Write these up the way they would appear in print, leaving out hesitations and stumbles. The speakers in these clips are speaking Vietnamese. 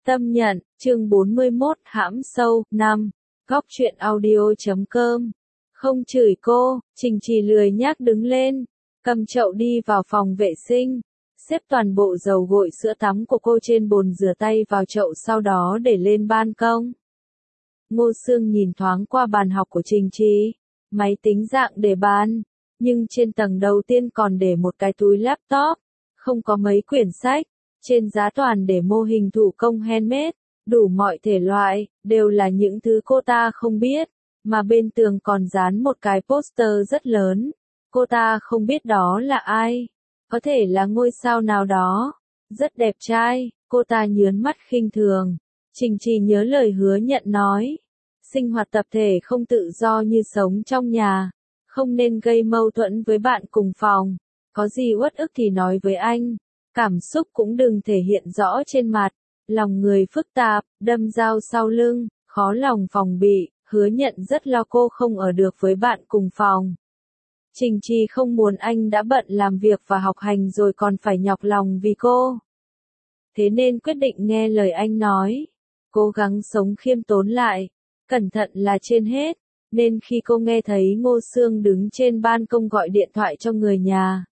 Tâm nhận, chương 41, hãm sâu, 5. Góc truyện audio.com. Không chửi cô, Trình Trì lười nhác đứng lên, cầm chậu đi vào phòng vệ sinh, xếp toàn bộ dầu gội sữa tắm của cô trên bồn rửa tay vào chậu sau đó để lên ban công. Ngô Sương nhìn thoáng qua bàn học của Trình Trì, máy tính dạng để bàn, nhưng trên tầng đầu tiên còn để một cái túi laptop, không có mấy quyển sách. Trên giá toàn để mô hình thủ công handmade, đủ mọi thể loại, đều là những thứ cô ta không biết, mà bên tường còn dán một cái poster rất lớn. Cô ta không biết đó là ai, có thể là ngôi sao nào đó, rất đẹp trai, cô ta nhớn mắt khinh thường. Trình Trì nhớ lời hứa nhận nói, sinh hoạt tập thể không tự do như sống trong nhà, không nên gây mâu thuẫn với bạn cùng phòng, có gì uất ức thì nói với anh. Cảm xúc cũng đừng thể hiện rõ trên mặt, lòng người phức tạp, đâm dao sau lưng, khó lòng phòng bị, hứa nhận rất lo cô không ở được với bạn cùng phòng. Trình Trì không muốn anh đã bận làm việc và học hành rồi còn phải nhọc lòng vì cô. Thế nên quyết định nghe lời anh nói, cố gắng sống khiêm tốn lại, cẩn thận là trên hết, nên khi cô nghe thấy Ngô Sương đứng trên ban công gọi điện thoại cho người nhà.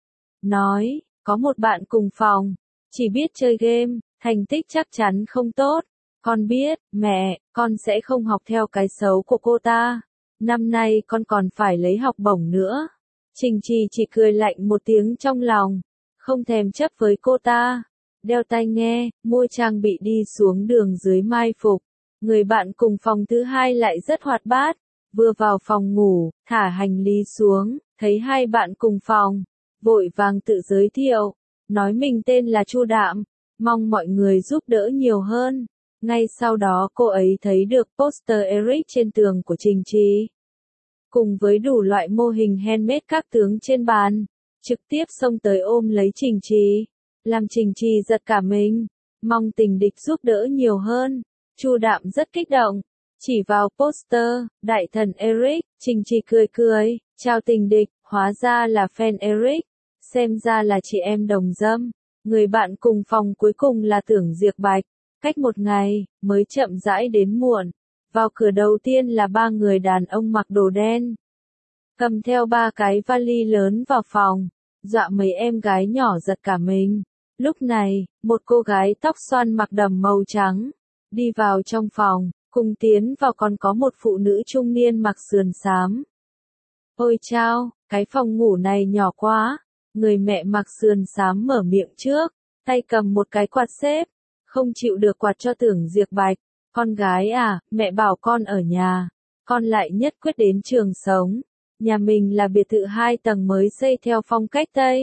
Nói, có một bạn cùng phòng, chỉ biết chơi game, thành tích chắc chắn không tốt. Con biết, mẹ, con sẽ không học theo cái xấu của cô ta. Năm nay con còn phải lấy học bổng nữa. Trình Trì chỉ cười lạnh một tiếng trong lòng, không thèm chấp với cô ta. Đeo tai nghe, mua trang bị đi xuống đường dưới mai phục. Người bạn cùng phòng thứ hai lại rất hoạt bát, vừa vào phòng ngủ, thả hành lý xuống, thấy hai bạn cùng phòng. Vội vàng tự giới thiệu, nói mình tên là Chu Đạm, mong mọi người giúp đỡ nhiều hơn. Ngay sau đó cô ấy thấy được poster Eric trên tường của Trình Trì, cùng với đủ loại mô hình handmade các tướng trên bàn, trực tiếp xông tới ôm lấy Trình Trì, làm Trình Trì giật cả mình, mong tình địch giúp đỡ nhiều hơn. Chu Đạm rất kích động, chỉ vào poster, đại thần Eric, Trình Trì cười cười, chào tình địch. Hóa ra là fan Eric, xem ra là chị em đồng dâm. Người bạn cùng phòng cuối cùng là Tưởng Diệc Bạch, cách một ngày, mới chậm rãi đến muộn. Vào cửa đầu tiên là ba người đàn ông mặc đồ đen, cầm theo ba cái vali lớn vào phòng, dọa mấy em gái nhỏ giật cả mình. Lúc này, một cô gái tóc xoăn mặc đầm màu trắng, đi vào trong phòng, cùng tiến vào còn có một phụ nữ trung niên mặc sườn xám. Ôi chao, cái phòng ngủ này nhỏ quá, người mẹ mặc sườn xám mở miệng trước, tay cầm một cái quạt xếp, không chịu được quạt cho Tưởng Diệc Bạch. Con gái à, mẹ bảo con ở nhà, con lại nhất quyết đến trường sống. Nhà mình là biệt thự 2 tầng mới xây theo phong cách Tây.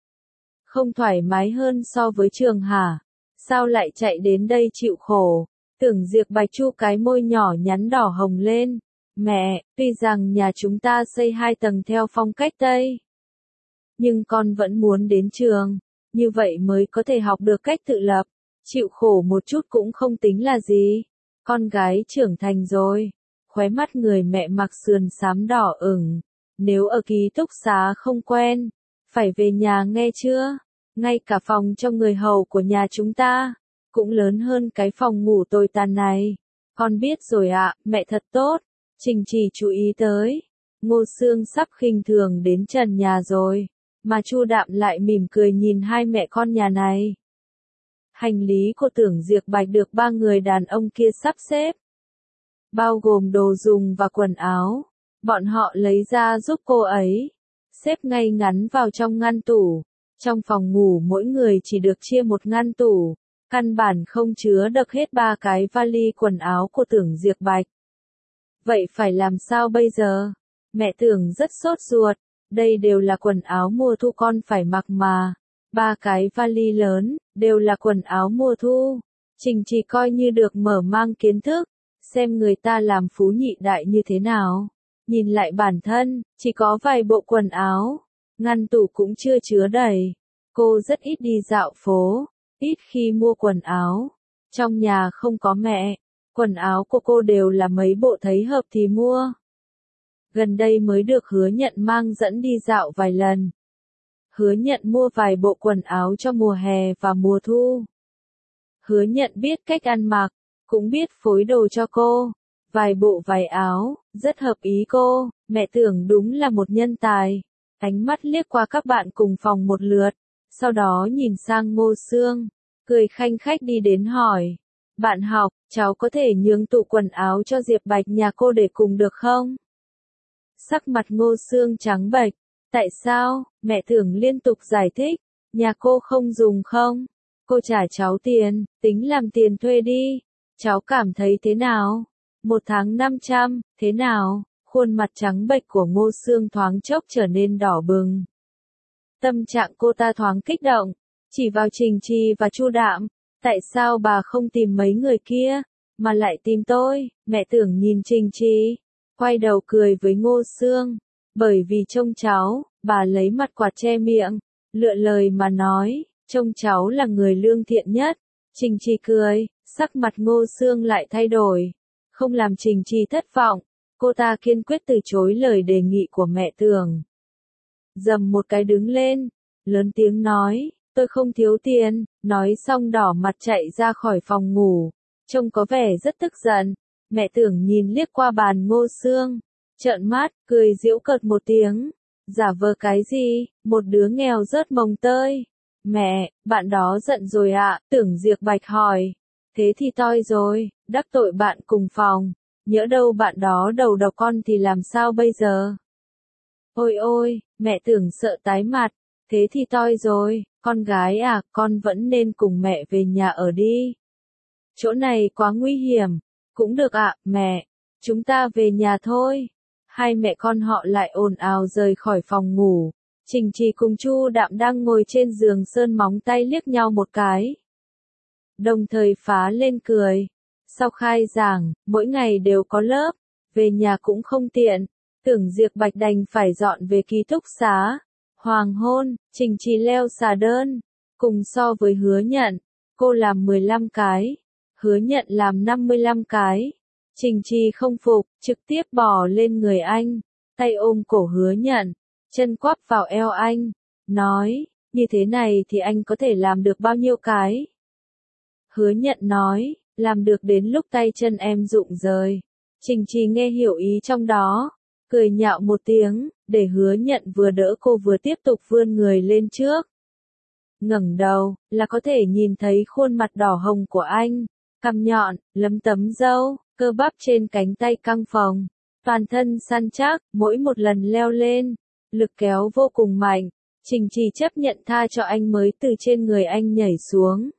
Không thoải mái hơn so với trường hả? Sao lại chạy đến đây chịu khổ? Tưởng Diệc Bạch chu cái môi nhỏ nhắn đỏ hồng lên. Mẹ, tuy rằng nhà chúng ta xây 2 tầng theo phong cách Tây, nhưng con vẫn muốn đến trường, như vậy mới có thể học được cách tự lập, chịu khổ một chút cũng không tính là gì. Con gái trưởng thành rồi, khóe mắt người mẹ mặc sườn xám đỏ ửng. Nếu ở ký túc xá không quen, phải về nhà nghe chưa? Ngay cả phòng cho người hầu của nhà chúng ta, cũng lớn hơn cái phòng ngủ tồi tàn này. Con biết rồi ạ, mẹ thật tốt. Trình Trì chú ý tới, Ngô Sương sắp khinh thường đến trần nhà rồi, mà Chu Đạm lại mỉm cười nhìn hai mẹ con nhà này. Hành lý của Tưởng Diệc Bạch được ba người đàn ông kia sắp xếp, bao gồm đồ dùng và quần áo, bọn họ lấy ra giúp cô ấy, xếp ngay ngắn vào trong ngăn tủ. Trong phòng ngủ mỗi người chỉ được chia một ngăn tủ, căn bản không chứa được hết ba cái vali quần áo của Tưởng Diệc Bạch. Vậy phải làm sao bây giờ? Mẹ Tưởng rất sốt ruột, đây đều là quần áo mùa thu con phải mặc mà. Ba cái vali lớn, đều là quần áo mùa thu. Trình Trì coi như được mở mang kiến thức, xem người ta làm phú nhị đại như thế nào. Nhìn lại bản thân, chỉ có vài bộ quần áo, ngăn tủ cũng chưa chứa đầy. Cô rất ít đi dạo phố, ít khi mua quần áo. Trong nhà không có mẹ, quần áo của cô đều là mấy bộ thấy hợp thì mua. Gần đây mới được Hứa Nhận mang dẫn đi dạo vài lần. Hứa Nhận mua vài bộ quần áo cho mùa hè và mùa thu. Hứa Nhận biết cách ăn mặc, cũng biết phối đồ cho cô. Vài bộ váy áo, rất hợp ý cô, mẹ tưởng đúng là một nhân tài. Ánh mắt liếc qua các bạn cùng phòng một lượt, sau đó nhìn sang Ngô Sương, cười khanh khách đi đến hỏi. Bạn học, cháu có thể nhường tủ quần áo cho Diệp Bạch nhà cô để cùng được không? Sắc mặt Ngô Sương trắng bệch. Tại sao? Mẹ tưởng liên tục giải thích. Nhà cô không dùng không? Cô trả cháu tiền, tính làm tiền thuê đi. Cháu cảm thấy thế nào? 1 tháng 500, thế nào? Khuôn mặt trắng bệch của Ngô Sương thoáng chốc trở nên đỏ bừng. Tâm trạng cô ta thoáng kích động, chỉ vào Trình Trì và Chu Đạm. Tại sao bà không tìm mấy người kia, mà lại tìm tôi? Mẹ tưởng nhìn Trình Trì, quay đầu cười với Ngô Sương. Bởi vì trông cháu, bà lấy mặt quạt che miệng, lựa lời mà nói, trông cháu là người lương thiện nhất. Trình Trì cười, sắc mặt Ngô Sương lại thay đổi. Không làm Trình Trì thất vọng, cô ta kiên quyết từ chối lời đề nghị của mẹ tưởng. Dầm một cái đứng lên, lớn tiếng nói, tôi không thiếu tiền, nói xong đỏ mặt chạy ra khỏi phòng ngủ, trông có vẻ rất tức giận. Mẹ tưởng nhìn liếc qua bàn Ngô Sương, trợn mắt, cười giễu cợt một tiếng, giả vờ cái gì, một đứa nghèo rớt mồng tơi. Mẹ, bạn đó giận rồi ạ, tưởng Diệp Bạch hỏi. Thế thì toi rồi, đắc tội bạn cùng phòng, nhỡ đâu bạn đó đầu độc con thì làm sao bây giờ? Ôi ôi, mẹ tưởng sợ tái mặt, thế thì toi rồi, con gái à, con vẫn nên cùng mẹ về nhà ở đi. Chỗ này quá nguy hiểm. Cũng được ạ, mẹ, chúng ta về nhà thôi. Hai mẹ con họ lại ồn ào rời khỏi phòng ngủ. Trình Trì cùng Chu Đạm đang ngồi trên giường sơn móng tay liếc nhau một cái, đồng thời phá lên cười. Sau khai giảng, mỗi ngày đều có lớp, về nhà cũng không tiện, tưởng Diệp Bạch đành phải dọn về ký túc xá. Hoàng hôn, Trình Trì leo xà đơn, cùng so với Hứa Nhận, cô làm 15 cái, Hứa Nhận làm 55 cái. Trình Trì không phục, trực tiếp bò lên người anh, tay ôm cổ Hứa Nhận, chân quắp vào eo anh, nói, như thế này thì anh có thể làm được bao nhiêu cái? Hứa Nhận nói, làm được đến lúc tay chân em rụng rời. Trình Trì nghe hiểu ý trong đó, cười nhạo một tiếng, để Hứa Nhận vừa đỡ cô vừa tiếp tục vươn người lên trước. Ngẩng đầu, là có thể nhìn thấy khuôn mặt đỏ hồng của anh, cằm nhọn, lấm tấm râu, cơ bắp trên cánh tay căng phồng, toàn thân săn chắc, mỗi một lần leo lên, lực kéo vô cùng mạnh. Trình Trì chấp nhận tha cho anh mới từ trên người anh nhảy xuống.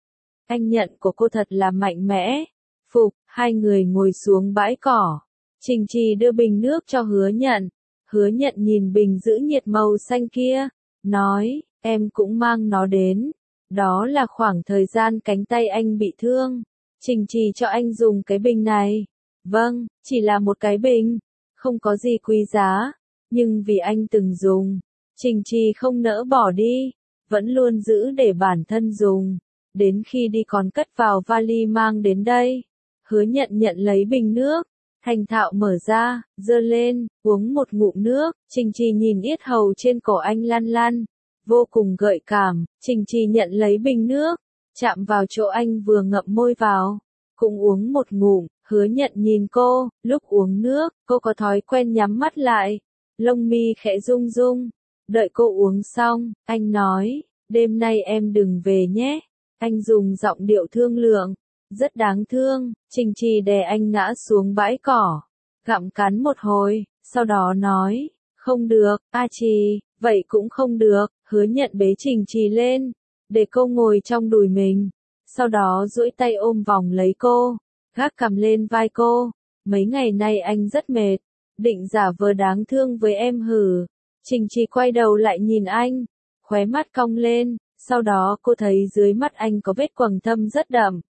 Anh nhận của cô thật là mạnh mẽ. Phục, hai người ngồi xuống bãi cỏ. Trình Trì đưa bình nước cho Hứa Nhận. Hứa Nhận nhìn bình giữ nhiệt màu xanh kia, nói, em cũng mang nó đến. Đó là khoảng thời gian cánh tay anh bị thương. Trình Trì cho anh dùng cái bình này. Vâng, chỉ là một cái bình, không có gì quý giá, nhưng vì anh từng dùng, Trình Trì không nỡ bỏ đi, vẫn luôn giữ để bản thân dùng, đến khi đi còn cất vào vali mang đến đây. Hứa Nhận nhận lấy bình nước, thành thạo mở ra, giơ lên, uống một ngụm nước. Trình Trì nhìn yết hầu trên cổ anh lăn lăn, vô cùng gợi cảm. Trình Trì nhận lấy bình nước, chạm vào chỗ anh vừa ngậm môi vào, cũng uống một ngụm. Hứa Nhận nhìn cô, lúc uống nước, cô có thói quen nhắm mắt lại, lông mi khẽ rung rung. Đợi cô uống xong, anh nói, đêm nay em đừng về nhé. Anh dùng giọng điệu thương lượng, rất đáng thương. Trình Trì đè anh ngã xuống bãi cỏ, gặm cắn một hồi, sau đó nói, không được, A Trì, vậy cũng không được. Hứa Nhận bế Trình Trì lên, để cô ngồi trong đùi mình, sau đó duỗi tay ôm vòng lấy cô, gác cằm lên vai cô. Mấy ngày nay anh rất mệt, định giả vờ đáng thương với em hử. Trình Trì quay đầu lại nhìn anh, khóe mắt cong lên, sau đó cô thấy dưới mắt anh có vết quầng thâm rất đậm.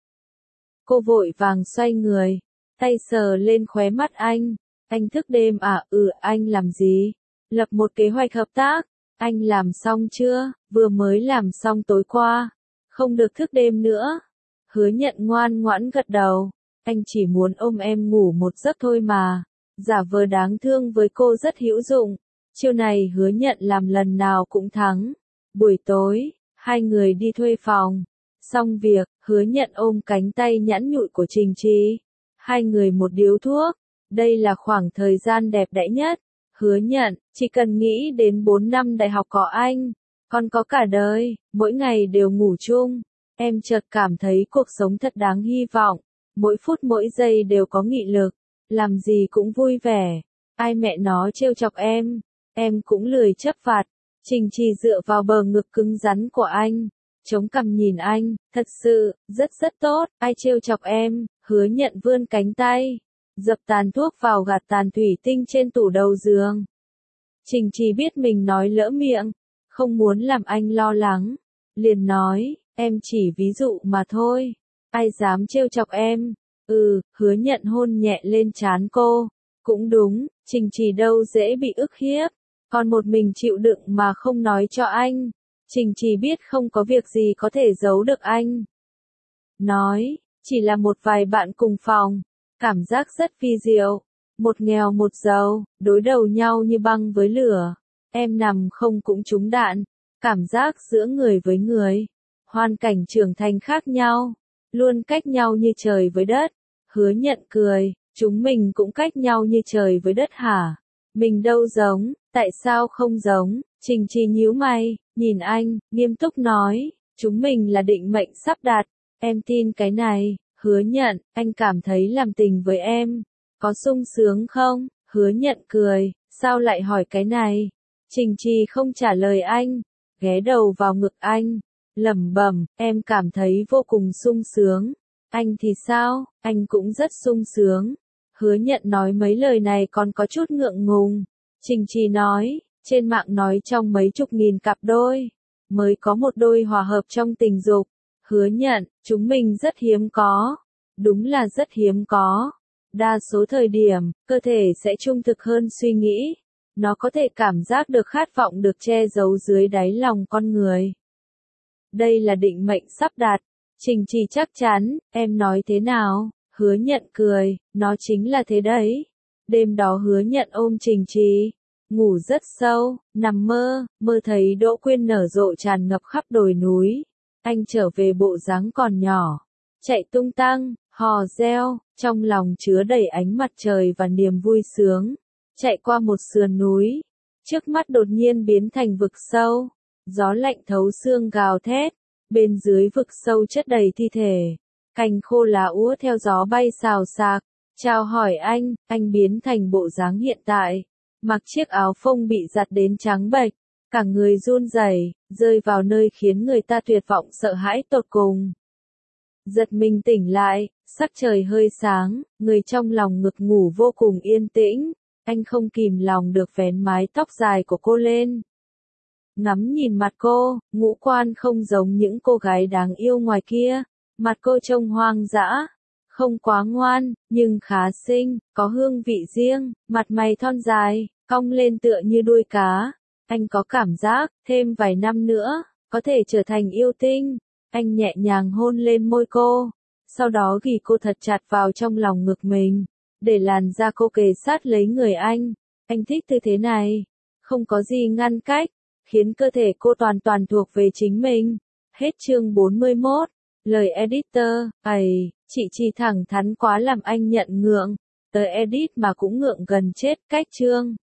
Cô vội vàng xoay người, tay sờ lên khóe mắt anh. Anh thức đêm à? Anh làm gì? Lập một kế hoạch hợp tác. Anh làm xong chưa? Vừa mới làm xong tối qua. Không được thức đêm nữa. Hứa Nhận ngoan ngoãn gật đầu. Anh chỉ muốn ôm em ngủ một giấc thôi mà. Giả vờ đáng thương với cô rất hữu dụng. Chiêu này Hứa Nhận làm lần nào cũng thắng. Buổi tối, hai người đi thuê phòng. Xong việc, Hứa Nhận ôm cánh tay nhẵn nhụi của Trình Trì. Hai người một điếu thuốc. Đây là khoảng thời gian đẹp đẽ nhất. Hứa Nhận, chỉ cần nghĩ đến 4 năm đại học có anh, còn có cả đời, mỗi ngày đều ngủ chung. Em chợt cảm thấy cuộc sống thật đáng hy vọng. Mỗi phút mỗi giây đều có nghị lực. Làm gì cũng vui vẻ. Ai mẹ nó trêu chọc em cũng lười chấp vặt. Trình Trì dựa vào bờ ngực cứng rắn của anh, chống cằm nhìn anh, thật sự, rất tốt, ai trêu chọc em. Hứa Nhận vươn cánh tay, dập tàn thuốc vào gạt tàn thủy tinh trên tủ đầu giường. Trình Trì biết mình nói lỡ miệng, không muốn làm anh lo lắng, liền nói, em chỉ ví dụ mà thôi, ai dám trêu chọc em. Hứa Nhận hôn nhẹ lên trán cô, cũng đúng, Trình Trì đâu dễ bị ức hiếp, còn một mình chịu đựng mà không nói cho anh. Trình Trì biết không có việc gì có thể giấu được anh. Nói, chỉ là một vài bạn cùng phòng, cảm giác rất vi diệu, một nghèo một giàu, đối đầu nhau như băng với lửa. Em nằm không cũng trúng đạn, cảm giác giữa người với người, hoàn cảnh trưởng thành khác nhau, luôn cách nhau như trời với đất. Hứa Nhận cười, chúng mình cũng cách nhau như trời với đất hả? Mình đâu giống, tại sao không giống? Trình Trì nhíu mày, nhìn anh, nghiêm túc nói, chúng mình là định mệnh sắp đặt, em tin cái này. Hứa Nhận, anh cảm thấy làm tình với em, có sung sướng không? Hứa Nhận cười, sao lại hỏi cái này? Trình Trì không trả lời anh, ghé đầu vào ngực anh, lẩm bẩm, em cảm thấy vô cùng sung sướng. Anh thì sao? Anh cũng rất sung sướng. Hứa Nhận nói mấy lời này còn có chút ngượng ngùng. Trình Trì nói, trên mạng nói trong mấy chục nghìn cặp đôi, mới có một đôi hòa hợp trong tình dục. Hứa Nhận, chúng mình rất hiếm có. Đúng là rất hiếm có. Đa số thời điểm, cơ thể sẽ trung thực hơn suy nghĩ. Nó có thể cảm giác được khát vọng được che giấu dưới đáy lòng con người. Đây là định mệnh sắp đặt. Trình Trì chắc chắn, em nói thế nào? Hứa Nhận cười, nó chính là thế đấy. Đêm đó Hứa Nhận ôm Trình Trì, ngủ rất sâu, nằm mơ thấy Đỗ Quyên nở rộ tràn ngập khắp đồi núi. Anh trở về bộ dáng còn nhỏ, chạy tung tăng, hò reo, trong lòng chứa đầy ánh mặt trời và niềm vui sướng. Chạy qua một sườn núi, trước mắt đột nhiên biến thành vực sâu, gió lạnh thấu xương gào thét, bên dưới vực sâu chất đầy thi thể, cành khô lá úa theo gió bay xào xạc. Chào hỏi anh biến thành bộ dáng hiện tại, mặc chiếc áo phông bị giặt đến trắng bệch, cả người run rẩy, rơi vào nơi khiến người ta tuyệt vọng sợ hãi tột cùng. Giật mình tỉnh lại, sắc trời hơi sáng, người trong lòng ngực ngủ vô cùng yên tĩnh, anh không kìm lòng được vén mái tóc dài của cô lên. Ngắm nhìn mặt cô, ngũ quan không giống những cô gái đáng yêu ngoài kia, mặt cô trông hoang dã, không quá ngoan, nhưng khá xinh, có hương vị riêng, mặt mày thon dài, cong lên tựa như đuôi cá. Anh có cảm giác, thêm vài năm nữa, có thể trở thành yêu tinh. Anh nhẹ nhàng hôn lên môi cô, sau đó ghì cô thật chặt vào trong lòng ngực mình, để làn da cô kề sát lấy người anh. Anh thích tư thế này, không có gì ngăn cách, khiến cơ thể cô toàn toàn thuộc về chính mình. Hết chương 41. Lời editor, chị Trì thẳng thắn quá làm anh nhận ngượng, tới edit mà cũng ngượng gần chết, cách chương.